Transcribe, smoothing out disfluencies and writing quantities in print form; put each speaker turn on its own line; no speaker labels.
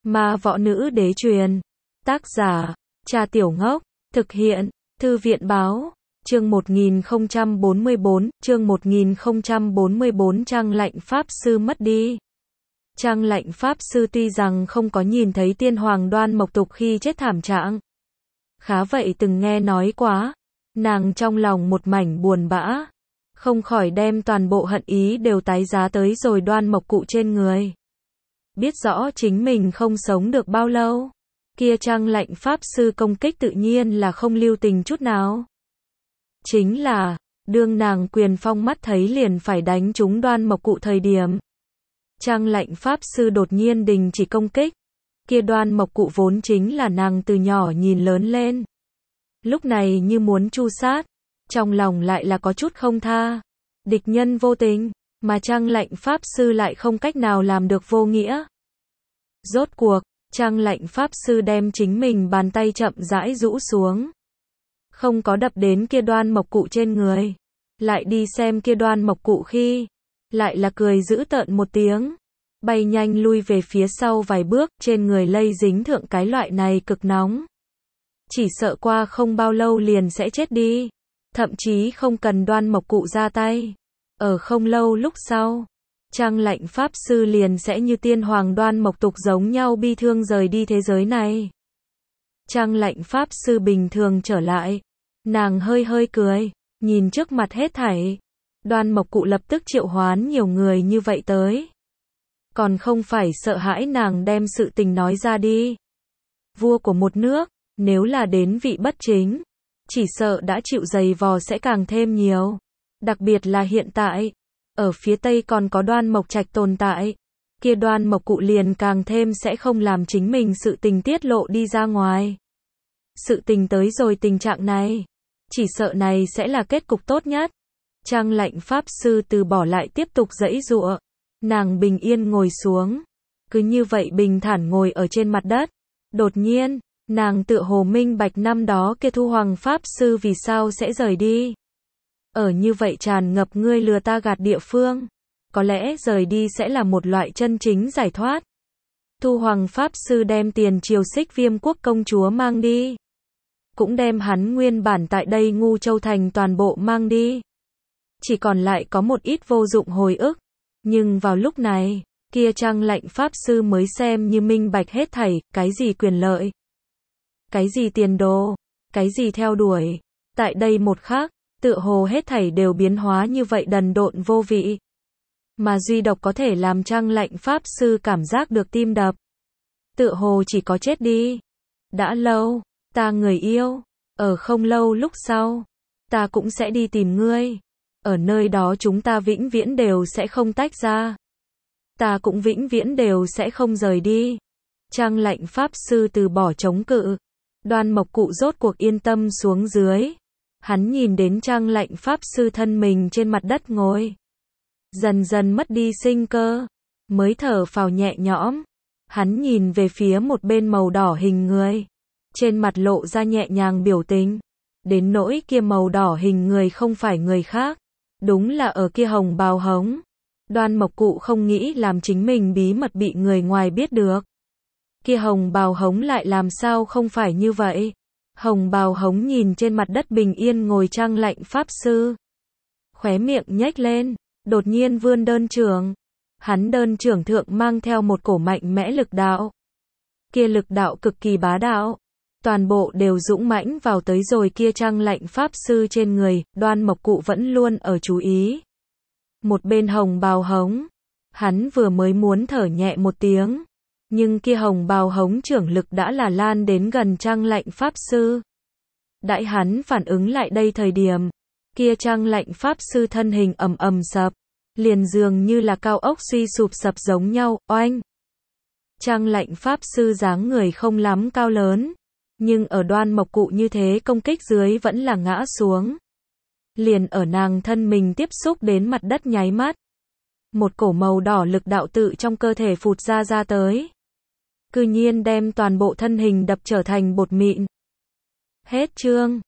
Ma võ nữ đế truyền. Tác giả, Cha Tiểu Ngốc. Thực hiện, Thư viện báo. Chương 1044, chương 1044 Trang Lạnh Pháp Sư mất đi. Trang Lạnh Pháp Sư tuy rằng không có nhìn thấy tiên hoàng Đoan Mộc Tục khi chết thảm trạng, khá vậy từng nghe nói quá, nàng trong lòng một mảnh buồn bã, không khỏi đem toàn bộ hận ý đều tái giá tới rồi Đoan Mộc Cụ trên người. Biết rõ chính mình không sống được bao lâu, kia Trang Lạnh Pháp Sư công kích tự nhiên là không lưu tình chút nào. Chính là, đương nàng quyền phong mắt thấy liền phải đánh trúng Đoan Mộc Cụ thời điểm, Trang Lạnh Pháp Sư đột nhiên đình chỉ công kích. Kia Đoan Mộc Cụ vốn chính là nàng từ nhỏ nhìn lớn lên, lúc này như muốn tru sát, trong lòng lại là có chút không tha. Địch nhân vô tình, mà Trang Lạnh Pháp Sư lại không cách nào làm được vô nghĩa. Rốt cuộc, Trang Lạnh Pháp Sư đem chính mình bàn tay chậm rãi rũ xuống, không có đập đến kia Đoan Mộc Cụ trên người. Lại đi xem kia Đoan Mộc Cụ khi, lại là cười dữ tợn một tiếng, bay nhanh lui về phía sau vài bước, trên người lây dính thượng cái loại này cực nóng. Chỉ sợ qua không bao lâu liền sẽ chết đi. Thậm chí không cần Đoan Mộc Cụ ra tay, ở không lâu lúc sau, Trang Lạnh Pháp Sư liền sẽ như tiên hoàng Đoan Mộc Tục giống nhau bi thương rời đi thế giới này. Trang Lạnh Pháp Sư bình thường trở lại, nàng hơi hơi cười, nhìn trước mặt hết thảy. Đoan Mộc Cụ lập tức triệu hoán nhiều người như vậy tới, còn không phải sợ hãi nàng đem sự tình nói ra đi. Vua của một nước, nếu là đến vị bất chính, chỉ sợ đã chịu giày vò sẽ càng thêm nhiều. Đặc biệt là hiện tại, ở phía Tây còn có Đoan Mộc Trạch tồn tại, kia Đoan Mộc Cụ liền càng thêm sẽ không làm chính mình sự tình tiết lộ đi ra ngoài. Sự tình tới rồi tình trạng này, chỉ sợ này sẽ là kết cục tốt nhất. Trang Lạnh Pháp Sư từ bỏ lại tiếp tục giãy giụa, nàng bình yên ngồi xuống, cứ như vậy bình thản ngồi ở trên mặt đất. Đột nhiên, nàng tựa hồ minh bạch năm đó kia Thu Hoàng Pháp Sư vì sao sẽ rời đi. Ở như vậy tràn ngập ngươi lừa ta gạt địa phương, có lẽ rời đi sẽ là một loại chân chính giải thoát. Thu Hoàng Pháp Sư đem tiền triều Xích Viêm Quốc công chúa mang đi, cũng đem hắn nguyên bản tại đây Ngu Châu Thành toàn bộ mang đi. Chỉ còn lại có một ít vô dụng hồi ức. Nhưng vào lúc này, kia Trang Lạnh Pháp Sư mới xem như minh bạch hết thảy, cái gì quyền lợi, cái gì tiền đồ, cái gì theo đuổi. Tại đây một khắc, tựa hồ hết thảy đều biến hóa như vậy đần độn vô vị. Mà duy độc có thể làm Trang Lạnh Pháp Sư cảm giác được tim đập. Tựa hồ chỉ có chết đi. Đã lâu, ta người yêu, ở không lâu lúc sau, ta cũng sẽ đi tìm ngươi. Ở nơi đó chúng ta vĩnh viễn đều sẽ không tách ra. Ta cũng vĩnh viễn đều sẽ không rời đi. Trang Lạnh Pháp Sư từ bỏ chống cự. Đoan Mộc Cụ rốt cuộc yên tâm xuống dưới. Hắn nhìn đến Trang Lạnh Pháp Sư thân mình trên mặt đất ngồi, dần dần mất đi sinh cơ, mới thở phào nhẹ nhõm. Hắn nhìn về phía một bên màu đỏ hình người, trên mặt lộ ra nhẹ nhàng biểu tình. Đến nỗi kia màu đỏ hình người không phải người khác, đúng là ở kia Hồng Bào Hống. Đoan Mộc Cụ không nghĩ làm chính mình bí mật bị người ngoài biết được. Kia Hồng Bào Hống lại làm sao không phải như vậy. Hồng Bào Hống nhìn trên mặt đất bình yên ngồi Trang Lạnh Pháp Sư, khóe miệng nhếch lên, đột nhiên vươn đơn trưởng. Hắn đơn trưởng thượng mang theo một cổ mạnh mẽ lực đạo. Kia lực đạo cực kỳ bá đạo, toàn bộ đều dũng mãnh vào tới rồi kia Trang Lạnh Pháp Sư trên người. Đoan Mộc Cụ vẫn luôn ở chú ý. Một bên Hồng Bào Hống, hắn vừa mới muốn thở nhẹ một tiếng, nhưng kia Hồng Bào Hống trưởng lực đã là lan đến gần Trang Lạnh Pháp Sư. Đãi hắn phản ứng lại đây thời điểm, kia Trang Lạnh Pháp Sư thân hình ầm ầm sập, liền dường như là cao ốc suy sụp sập giống nhau. Oanh! Trang Lạnh Pháp Sư dáng người không lắm cao lớn, nhưng ở Đoan Mộc Cụ như thế công kích dưới vẫn là ngã xuống. Liền ở nàng thân mình tiếp xúc đến mặt đất nháy mắt, một cổ màu đỏ lực đạo tự trong cơ thể phụt ra tới, cư nhiên đem toàn bộ thân hình đập trở thành bột mịn. Hết chương.